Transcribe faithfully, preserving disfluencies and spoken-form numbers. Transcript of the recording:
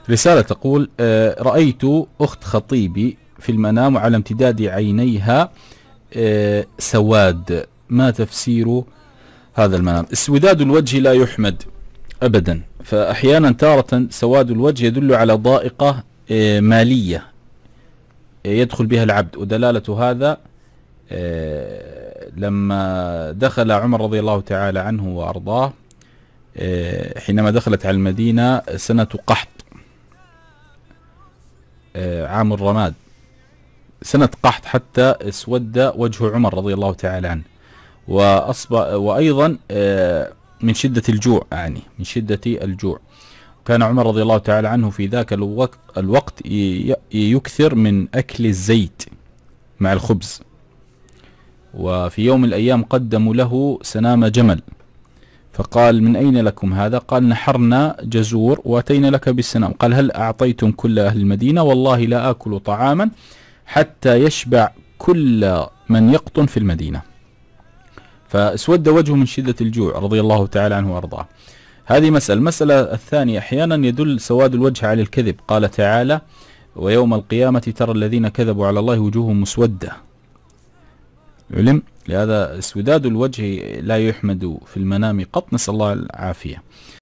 رسالة تقول: رأيت أخت خطيبي في المنام وعلى امتداد عينيها سواد، ما تفسير هذا المنام؟ اسوداد الوجه لا يحمد أبدا، فأحيانا تارة سواد الوجه يدل على ضائقة مالية يدخل بها العبد، ودلالة هذا لما دخل عمر رضي الله تعالى عنه وأرضاه حينما دخلت على المدينة سنة قحط عام الرماد، سنة قحط، حتى اسود وجه عمر رضي الله تعالى عنه، وأصبح وأيضا من شدة الجوع، يعني من شدة الجوع. كان عمر رضي الله تعالى عنه في ذاك الوقت, الوقت يكثر من أكل الزيت مع الخبز، وفي يوم من الأيام قدموا له سنام جمل، فقال: من أين لكم هذا؟ قال: نحرنا جزور وأتينا لك بالسنام. قال: هل أعطيتم كل أهل المدينة؟ والله لا آكل طعاما حتى يشبع كل من يقطن في المدينة. فاسود وجهه من شدة الجوع رضي الله تعالى عنه وأرضاه. هذه مسألة. المسألة الثانية: أحيانا يدل سواد الوجه على الكذب، قال تعالى: ويوم القيامة ترى الذين كذبوا على الله وجوههم مسودة. علم لهذا اسوداد الوجه لا يحمد في المنام قط، نسأل الله العافية.